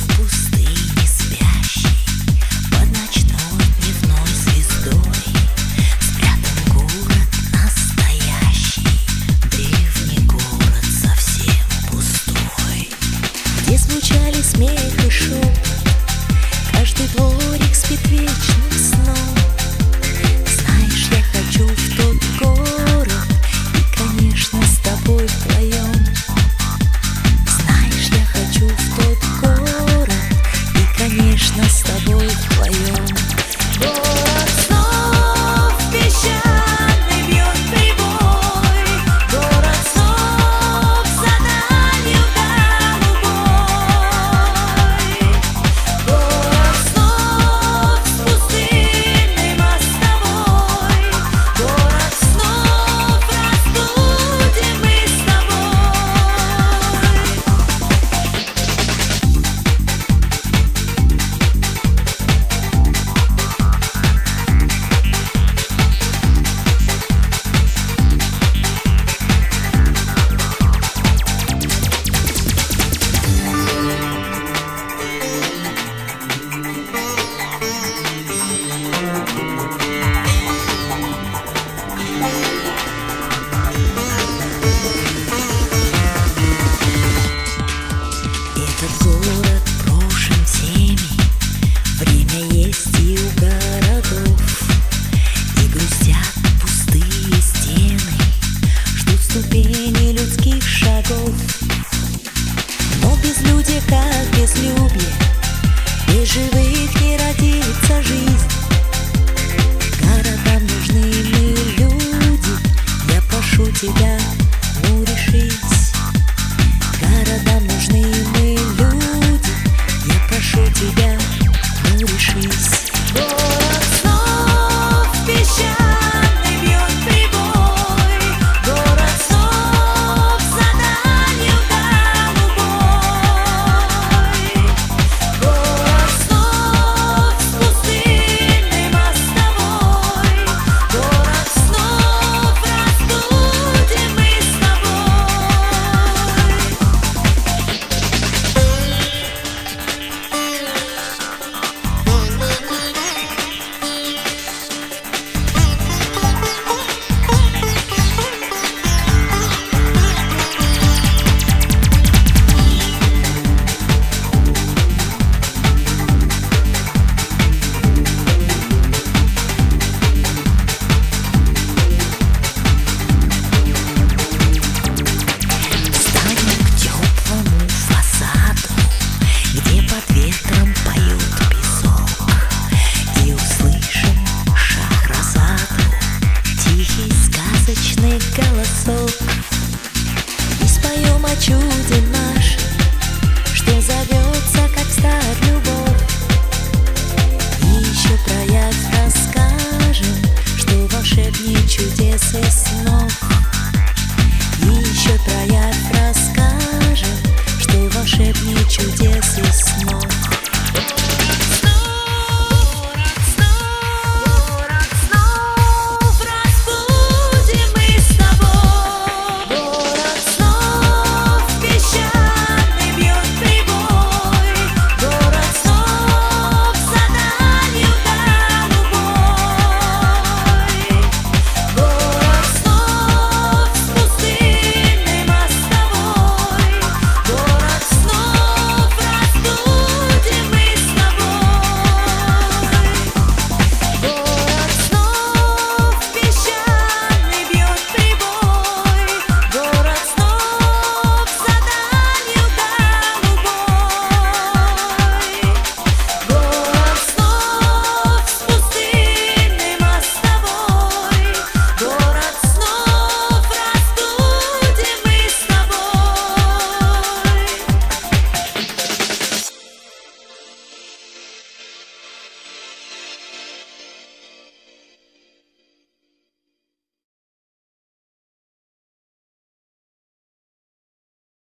в пустыне спящий, под ночной дневной звездой спрятан город настоящий, древний город совсем пустой, где звучали смех и шум, каждый дворик спит вечным сном. Знаешь, я хочу в тот город и, конечно, с тобой вдвоем. Знаешь, я хочу в тот город и, конечно, с тобой вдвоем. Город снов песчаный бьет прибой, город снов за далью голубой, город снов с пустынной мостовой, город снов разбудим мы с тобой. Этот город брошен всеми, время есть и у городов, и грустят пустые стены, ждут ступени людских шагов. Но безлюдье как безлюбье, без живых не родится жизнь. Городам нужны мы люди, я прошу тебя.